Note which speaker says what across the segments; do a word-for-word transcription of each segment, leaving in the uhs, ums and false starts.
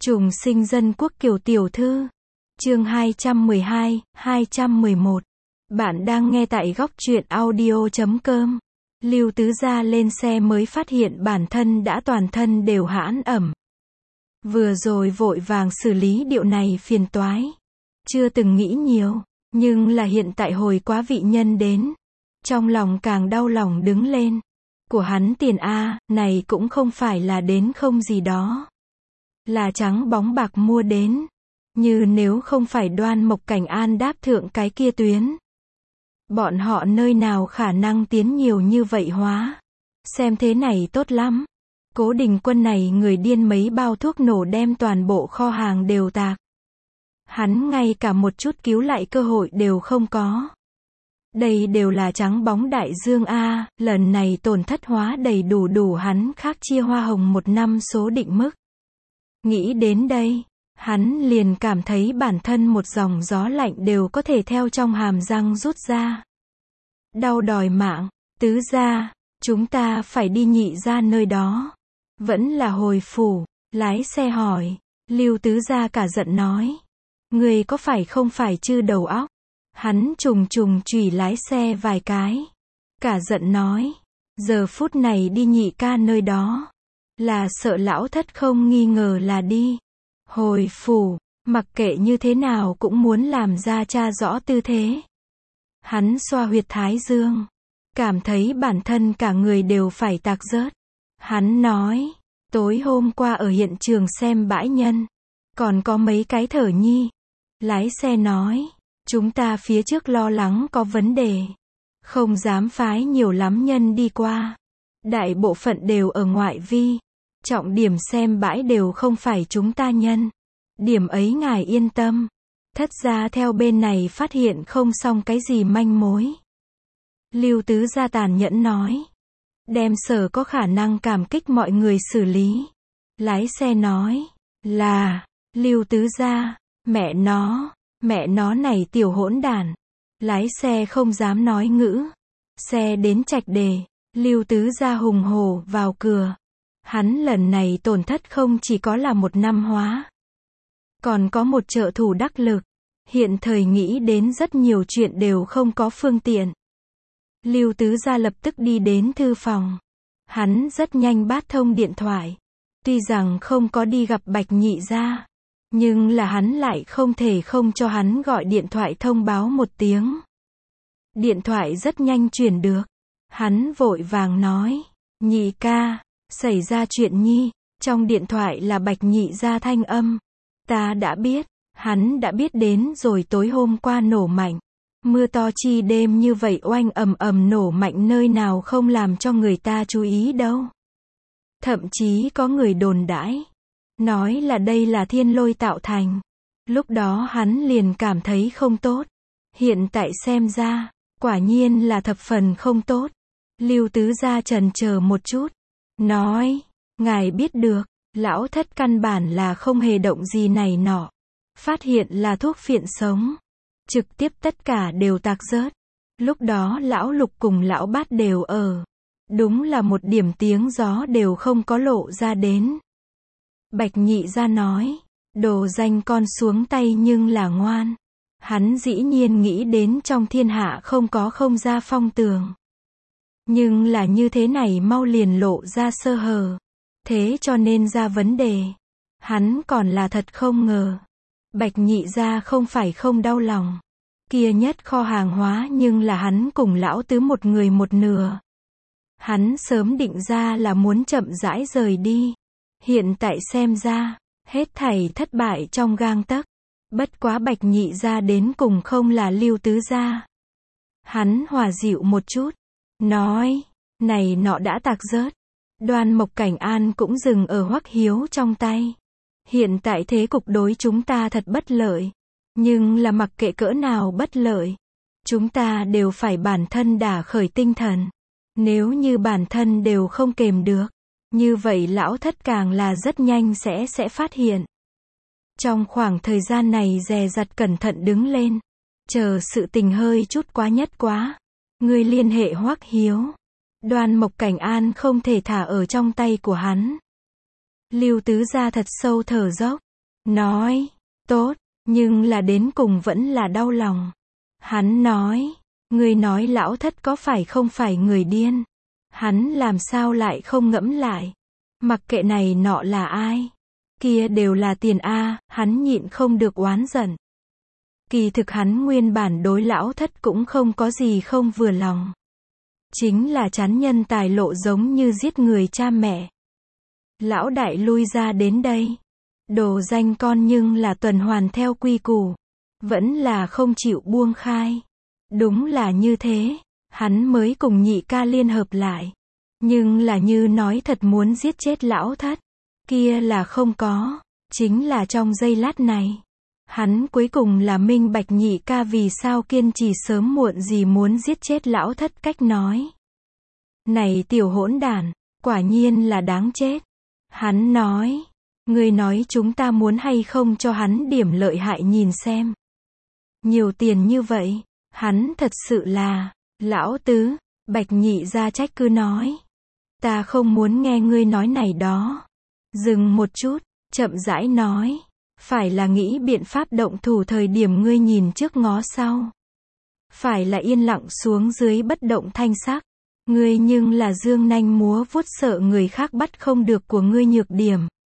Speaker 1: Trùng sinh dân quốc Kiều tiểu thư. Chương hai trăm mười hai, hai trăm mười một. Bạn đang nghe tại góc truyện audio chấm com. Lưu Tứ Gia lên xe mới phát hiện bản thân đã toàn thân đều hãn ẩm. Vừa rồi vội vàng xử lý điệu này phiền toái. Chưa từng nghĩ nhiều, nhưng là hiện tại hồi quá vị nhân đến. Trong lòng càng đau lòng đứng lên. Của hắn tiền A, này cũng không phải là đến không gì đó. Là trắng bóng bạc mua đến. Như nếu không phải Đoan Mộc Cảnh An đáp thượng cái kia tuyến. Bọn họ nơi nào khả năng tiến nhiều như vậy hóa. Xem thế này tốt lắm. Cố Đình Quân này người điên mấy bao thuốc nổ đem toàn bộ kho hàng đều tạc. Hắn ngay cả một chút cứu lại cơ hội đều không có. Đây đều là trắng bóng đại dương A, lần này tổn thất hóa đầy đủ đủ hắn khác chia hoa hồng một năm số định mức. Nghĩ đến đây, hắn liền cảm thấy bản thân một dòng gió lạnh đều có thể theo trong hàm răng rút ra. Đau đòi mạng, Tứ gia, chúng ta phải đi Nhị gia nơi đó. Vẫn là hồi phủ, lái xe hỏi, Lưu Tứ gia cả giận nói. Người có phải không phải chư đầu óc? Hắn trùng trùng chùy lái xe vài cái. Cả giận nói, giờ phút này đi Nhị ca nơi đó. Là sợ lão thất không nghi ngờ là đi. Hồi phủ, mặc kệ như thế nào cũng muốn làm ra cha rõ tư thế. Hắn xoa huyệt thái dương. Cảm thấy bản thân cả người đều phải tạc rớt. Hắn nói, tối hôm qua ở hiện trường xem bãi nhân. Còn có mấy cái thở nhi. Lái xe nói, chúng ta phía trước lo lắng có vấn đề. Không dám phái nhiều lắm nhân đi qua. Đại bộ phận đều ở ngoại vi. Trọng điểm xem bãi đều không phải chúng ta nhân. Điểm ấy ngài yên tâm. Thất gia theo bên này phát hiện không xong cái gì manh mối. Lưu Tứ gia tàn nhẫn nói. Đem sở có khả năng cảm kích mọi người xử lý. Lái xe nói, là, Lưu Tứ gia, mẹ nó, mẹ nó này tiểu hỗn đản. Lái xe không dám nói ngữ. Xe đến Trạch Đề, Lưu Tứ gia hùng hổ vào cửa. Hắn lần này tổn thất không chỉ có là một năm hóa. Còn có một trợ thủ đắc lực. Hiện thời nghĩ đến rất nhiều chuyện đều không có phương tiện. Lưu Tứ gia lập tức đi đến thư phòng. Hắn rất nhanh bát thông điện thoại. Tuy rằng không có đi gặp Bạch Nhị gia. Nhưng là hắn lại không thể không cho hắn gọi điện thoại thông báo một tiếng. Điện thoại rất nhanh chuyển được. Hắn vội vàng nói. Nhị ca, xảy ra chuyện nhi. Trong điện thoại là Bạch Nhị gia thanh âm. Ta đã biết. Hắn đã biết đến rồi tối hôm qua nổ mạnh. Mưa to chi đêm như vậy oanh ầm ầm nổ mạnh nơi nào không làm cho người ta chú ý đâu. Thậm chí có người đồn đãi. Nói là đây là thiên lôi tạo thành. Lúc đó hắn liền cảm thấy không tốt. Hiện tại xem ra, quả nhiên là thập phần không tốt. Lưu Tứ gia chần chờ một chút. Nói, ngài biết được, lão thất căn bản là không hề động gì này nọ. Phát hiện là thuốc phiện sống. Trực tiếp tất cả đều tạc rớt. Lúc đó lão Lục cùng lão Bát đều ở. Đúng là một điểm tiếng gió đều không có lộ ra đến. Bạch Nhị gia nói, đồ danh con xuống tay nhưng là ngoan. Hắn dĩ nhiên nghĩ đến trong thiên hạ không có không ra phong tường. Nhưng là như thế này mau liền lộ ra sơ hở. Thế cho nên ra vấn đề. Hắn còn là thật không ngờ. Bạch Nhị gia không phải không đau lòng. Kia nhất kho hàng hóa nhưng là hắn cùng lão Tứ một người một nửa. Hắn sớm định ra là muốn chậm rãi rời đi. Hiện tại xem ra, hết thảy thất bại trong gang tấc. Bất quá Bạch Nhị gia đến cùng không là Lưu Tứ gia. Hắn hòa dịu một chút. Nói, này nọ đã tạc rớt. Đoan Mộc Cảnh An cũng dừng ở Hoắc Hiếu trong tay. Hiện tại thế cục đối chúng ta thật bất lợi. Nhưng là mặc kệ cỡ nào bất lợi. Chúng ta đều phải bản thân đả khởi tinh thần. Nếu như bản thân đều không kềm được. Như vậy lão thất càng là rất nhanh sẽ sẽ phát hiện. Trong khoảng thời gian này dè dặt cẩn thận đứng lên. Chờ sự tình hơi chút quá nhất quá. Người liên hệ Hoắc Hiếu. Đoan Mộc Cảnh An không thể thả ở trong tay của hắn. Lưu Tứ gia thật sâu thở dốc. Nói, tốt, nhưng là đến cùng vẫn là đau lòng. Hắn nói, ngươi nói lão thất có phải không phải người điên? Hắn làm sao lại không ngẫm lại? Mặc kệ này nọ là ai? Kia đều là tiền a, hắn nhịn không được oán giận. Kỳ thực hắn nguyên bản đối lão thất cũng không có gì không vừa lòng. Chính là chán nhân tài lộ giống như giết người cha mẹ. Lão đại lui ra đến đây. Đồ danh con nhưng là tuần hoàn theo quy củ. Vẫn là không chịu buông khai. Đúng là như thế. Hắn mới cùng nhị ca liên hợp lại. Nhưng là như nói thật muốn giết chết lão thất. Kia là không có. Chính là trong giây lát này. Hắn cuối cùng là minh bạch nhị ca vì sao kiên trì sớm muộn gì muốn giết chết lão thất cách nói. Này tiểu hỗn đản, quả nhiên là đáng chết. Hắn nói, ngươi nói chúng ta muốn hay không cho hắn điểm lợi hại nhìn xem. Nhiều tiền như vậy, hắn thật sự là, lão tứ, Bạch nhị ra trách cứ nói. Ta không muốn nghe ngươi nói này đó. Dừng một chút, chậm rãi nói. Phải là nghĩ biện pháp động thủ thời điểm ngươi nhìn trước ngó sau. Phải là yên lặng xuống dưới bất động thanh sắc. Ngươi nhưng là dương nanh múa vuốt sợ người khác bắt không được của ngươi nhược điểm.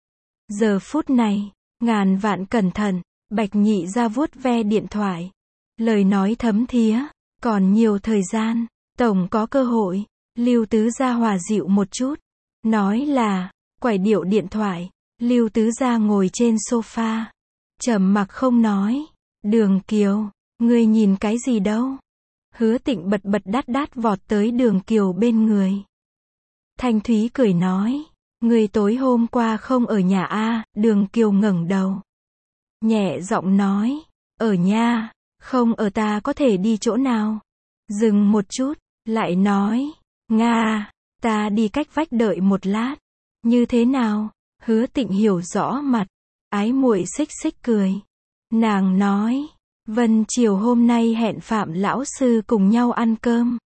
Speaker 1: Giờ phút này, ngàn vạn cẩn thận, Bạch nhị ra vuốt ve điện thoại. Lời nói thấm thía, còn nhiều thời gian, tổng có cơ hội. Lưu tứ gia hòa dịu một chút. Nói là, quải điệu điện thoại. Lưu tứ gia ngồi trên sofa. Trầm mặc không nói. Đường Kiều, ngươi nhìn cái gì đâu? Hứa Tịnh bật bật đát đát vọt tới Đường Kiều bên người. Thanh Thúy cười nói. Ngươi tối hôm qua không ở nhà a? Đường Kiều ngẩng đầu. Nhẹ giọng nói. Ở nhà, không ở ta có thể đi chỗ nào? Dừng một chút, lại nói. Nga, ta đi cách vách đợi một lát. Như thế nào? Hứa Tịnh hiểu rõ mặt. Ái muội xích xích cười. Nàng nói. Vân chiều hôm nay hẹn Phạm lão sư cùng nhau ăn cơm.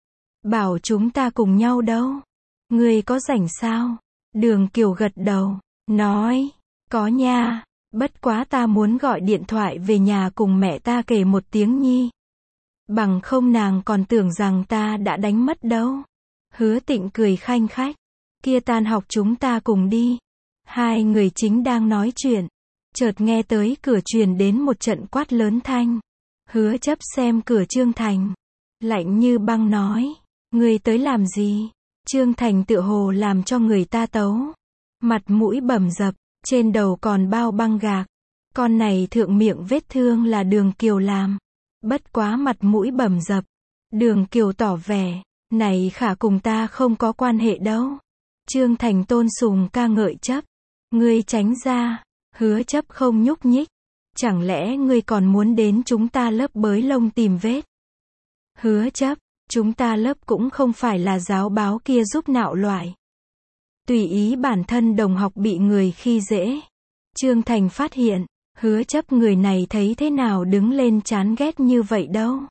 Speaker 1: Bảo chúng ta cùng nhau đâu? Ngươi có rảnh sao? Đường Kiều gật đầu. Nói. Có nha. Bất quá ta muốn gọi điện thoại về nhà cùng mẹ ta kể một tiếng nhi. Bằng không nàng còn tưởng rằng ta đã đánh mất đâu. Hứa Tịnh cười khanh khách. Kia tan học chúng ta cùng đi. Hai người chính đang nói chuyện. Chợt nghe tới cửa truyền đến một trận quát lớn thanh. Hứa chấp xem cửa Trương Thành. Lạnh như băng nói. Ngươi tới làm gì? Trương Thành tựa hồ làm cho người ta tấu. Mặt mũi bầm dập, trên đầu còn bao băng gạc. Con này thượng miệng vết thương là Đường Kiều làm. Bất quá mặt mũi bầm dập. Đường Kiều tỏ vẻ. Này khả cùng ta không có quan hệ đâu. Trương Thành tôn sùng ca ngợi chấp. Ngươi tránh ra. Hứa chấp không nhúc nhích. Chẳng lẽ ngươi còn muốn đến chúng ta lớp bới lông tìm vết? Hứa chấp, chúng ta lớp cũng không phải là giáo báo kia giúp nạo loại. Tùy ý bản thân đồng học bị người khi dễ. Trương Thành phát hiện, hứa chấp người này thấy thế nào đứng lên chán ghét như vậy đâu.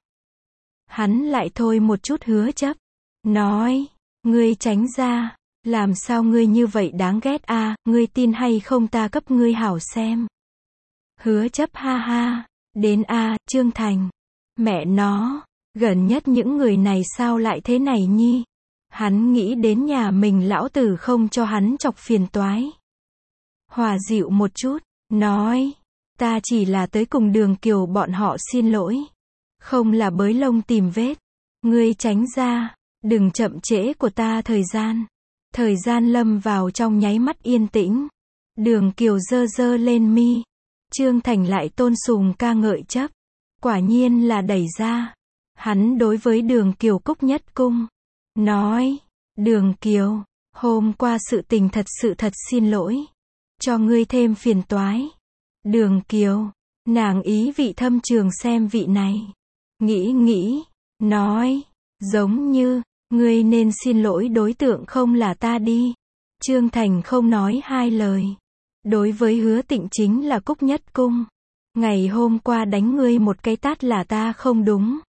Speaker 1: Hắn lại thôi một chút hứa chấp. Nói, ngươi tránh ra. Làm sao ngươi như vậy đáng ghét a? À, ngươi tin hay không ta cấp ngươi hảo xem. Hứa chấp ha ha. Đến a, à, Trương Thành. Mẹ nó, gần nhất những người này sao lại thế này nhi? Hắn nghĩ đến nhà mình lão tử không cho hắn chọc phiền toái. Hòa dịu một chút, nói. Ta chỉ là tới cùng Đường Kiều bọn họ xin lỗi. Không là bới lông tìm vết. Ngươi tránh ra. Đừng chậm trễ của ta thời gian. Thời gian lâm vào trong nháy mắt yên tĩnh. Đường Kiều dơ dơ lên mi. Trương Thành lại tôn sùng ca ngợi chấp. Quả nhiên là đẩy ra. Hắn đối với Đường Kiều cúc nhất cung. Nói. Đường Kiều. Hôm qua sự tình thật sự thật xin lỗi. Cho ngươi thêm phiền toái. Đường Kiều. Nàng ý vị thâm trường xem vị này. Nghĩ nghĩ. Nói. Giống như. Ngươi nên xin lỗi đối tượng không là ta đi. Trương Thành không nói hai lời. Đối với Hứa Tịnh chính là cúc nhất cung. Ngày hôm qua đánh ngươi một cái tát là ta không đúng.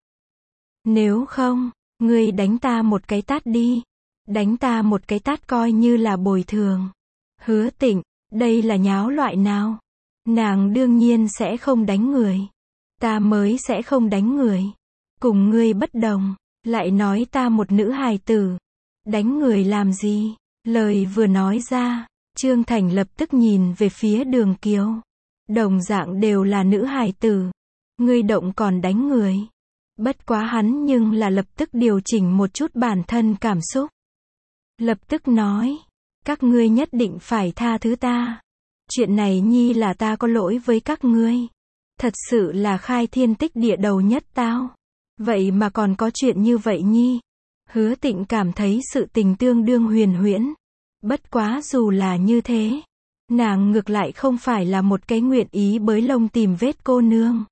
Speaker 1: Nếu không, ngươi đánh ta một cái tát đi. Đánh ta một cái tát coi như là bồi thường. Hứa Tịnh, đây là nháo loại nào? Nàng đương nhiên sẽ không đánh người. Ta mới sẽ không đánh người. Cùng ngươi bất đồng, lại nói ta một nữ hài tử. Đánh người làm gì? Lời vừa nói ra, Trương Thành lập tức nhìn về phía Đường Kiều. Đồng dạng đều là nữ hài tử. Ngươi động còn đánh người. Bất quá hắn nhưng là lập tức điều chỉnh một chút bản thân cảm xúc. Lập tức nói, các ngươi nhất định phải tha thứ ta. Chuyện này nhi là ta có lỗi với các ngươi. Thật sự là khai thiên tích địa đầu nhất tao. Vậy mà còn có chuyện như vậy nhi. Hứa Tịnh cảm thấy sự tình tương đương huyền huyễn. Bất quá dù là như thế, nàng ngược lại không phải là một cái nguyện ý bới lông tìm vết cô nương.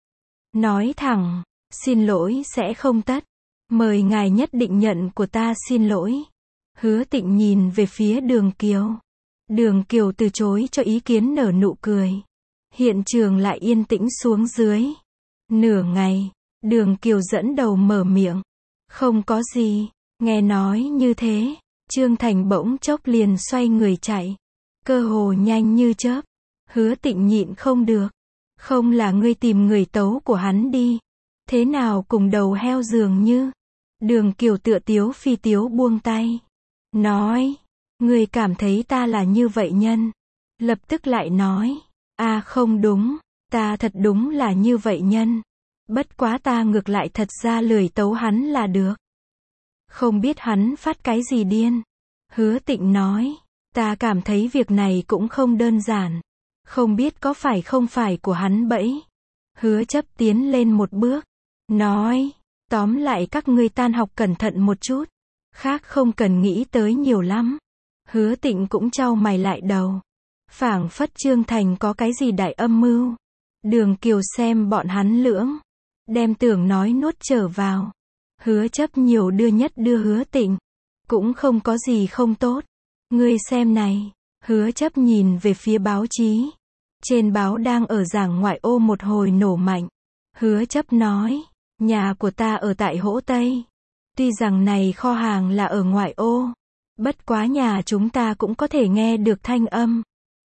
Speaker 1: Nói thẳng, xin lỗi sẽ không tất. Mời ngài nhất định nhận của ta xin lỗi. Hứa Tịnh nhìn về phía Đường Kiều. Đường Kiều từ chối cho ý kiến nở nụ cười. Hiện trường lại yên tĩnh xuống dưới. Nửa ngày, Đường Kiều dẫn đầu mở miệng. Không có gì. Nghe nói như thế, Trương Thành bỗng chốc liền xoay người chạy. Cơ hồ nhanh như chớp. Hứa Tịnh nhịn không được. Không là ngươi tìm người tấu của hắn đi. Thế nào cùng đầu heo dường như. Đường Kiều tựa tiếu phi tiếu buông tay. Nói, ngươi cảm thấy ta là như vậy nhân. Lập tức lại nói, à không đúng, ta thật đúng là như vậy nhân. Bất quá ta ngược lại thật ra lười tấu hắn là được. Không biết hắn phát cái gì điên. Hứa Tịnh nói, ta cảm thấy việc này cũng không đơn giản. Không biết có phải không phải của hắn bẫy. Hứa Chấp tiến lên một bước. Nói, tóm lại các ngươi tan học cẩn thận một chút. Khác không cần nghĩ tới nhiều lắm. Hứa Tịnh cũng chau mày lại đầu. Phảng phất Trương Thành có cái gì đại âm mưu. Đường Kiều xem bọn hắn lưỡng. Đem tưởng nói nuốt trở vào. Hứa Chấp nhiều đưa nhất đưa Hứa Tịnh. Cũng không có gì không tốt. Ngươi xem này. Hứa Chấp nhìn về phía báo chí. Trên báo đang ở giảng ngoại ô một hồi nổ mạnh. Hứa Chấp nói, nhà của ta ở tại Hỗ Tây. Tuy rằng này kho hàng là ở ngoại ô. Bất quá nhà chúng ta cũng có thể nghe được thanh âm.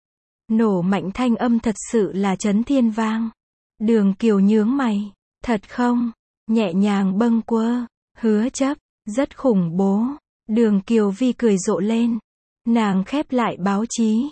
Speaker 1: Nổ mạnh thanh âm thật sự là chấn thiên vang. Đường Kiều nhướng mày. Thật không? Nhẹ nhàng bâng quơ. Hứa Chấp, rất khủng bố. Đường Kiều Vi cười rộ lên. Nàng khép lại báo chí.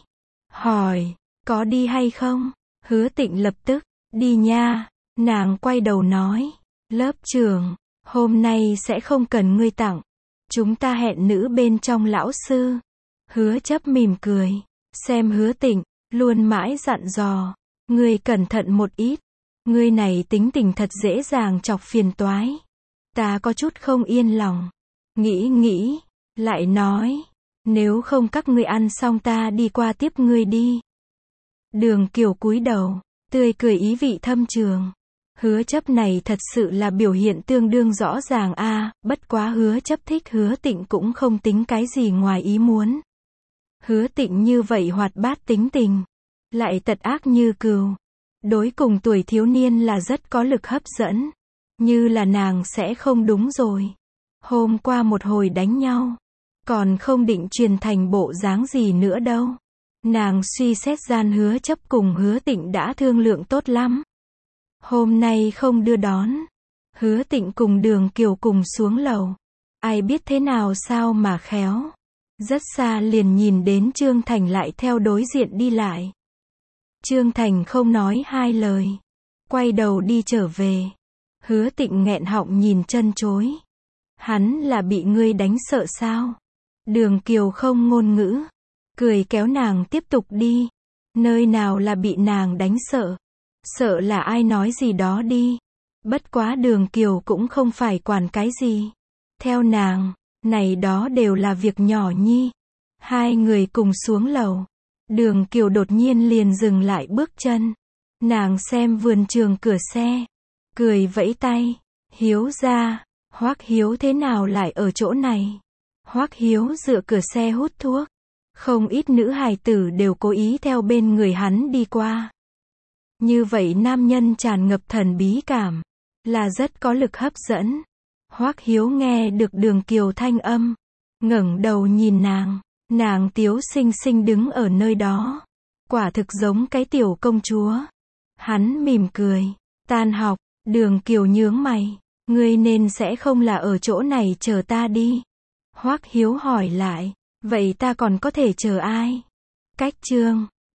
Speaker 1: Hỏi, có đi hay không? Hứa Tịnh lập tức, đi nha. Nàng quay đầu nói, lớp trưởng, hôm nay sẽ không cần ngươi tặng. Chúng ta hẹn nữ bên trong lão sư. Hứa Chấp mỉm cười. Xem Hứa Tịnh, luôn mãi dặn dò. Ngươi cẩn thận một ít. Ngươi này tính tình thật dễ dàng chọc phiền toái. Ta có chút không yên lòng. Nghĩ nghĩ, lại nói, nếu không các ngươi ăn xong ta đi qua tiếp ngươi đi. Đường Kiều cúi đầu, tươi cười ý vị thâm trường. Hứa Chấp này thật sự là biểu hiện tương đương rõ ràng a, à, bất quá Hứa Chấp thích Hứa Tịnh cũng không tính cái gì ngoài ý muốn. Hứa Tịnh như vậy hoạt bát tính tình, lại tật ác như cừu. Đối cùng tuổi thiếu niên là rất có lực hấp dẫn. Như là nàng sẽ không đúng rồi. Hôm qua một hồi đánh nhau, còn không định truyền thành bộ dáng gì nữa đâu. Nàng suy xét gian Hứa Chấp cùng Hứa Tịnh đã thương lượng tốt lắm. Hôm nay không đưa đón. Hứa Tịnh cùng Đường Kiều cùng xuống lầu. Ai biết thế nào sao mà khéo. Rất xa liền nhìn đến Trương Thành lại theo đối diện đi lại. Trương Thành không nói hai lời. Quay đầu đi trở về. Hứa Tịnh nghẹn họng nhìn chân chối. Hắn là bị ngươi đánh sợ sao? Đường Kiều không ngôn ngữ. Cười kéo nàng tiếp tục đi. Nơi nào là bị nàng đánh sợ? Sợ là ai nói gì đó đi. Bất quá Đường Kiều cũng không phải quản cái gì. Theo nàng, này đó đều là việc nhỏ nhi. Hai người cùng xuống lầu. Đường Kiều đột nhiên liền dừng lại bước chân. Nàng xem vườn trường cửa xe. Cười vẫy tay. Hiếu ra. Hoắc Hiếu thế nào lại ở chỗ này? Hoắc Hiếu dựa cửa xe hút thuốc. Không ít nữ hài tử đều cố ý theo bên người hắn đi qua. Như vậy nam nhân tràn ngập thần bí cảm. Là rất có lực hấp dẫn. Hoắc Hiếu nghe được Đường Kiều thanh âm. ngẩng đầu nhìn nàng. Nàng tiếu xinh xinh đứng ở nơi đó. Quả thực giống cái tiểu công chúa. Hắn mỉm cười. Tan học, Đường Kiều nhướng mày. Ngươi nên sẽ không là ở chỗ này chờ ta đi. Hoắc Hiếu hỏi lại. Vậy ta còn có thể chờ ai? Cách Trương.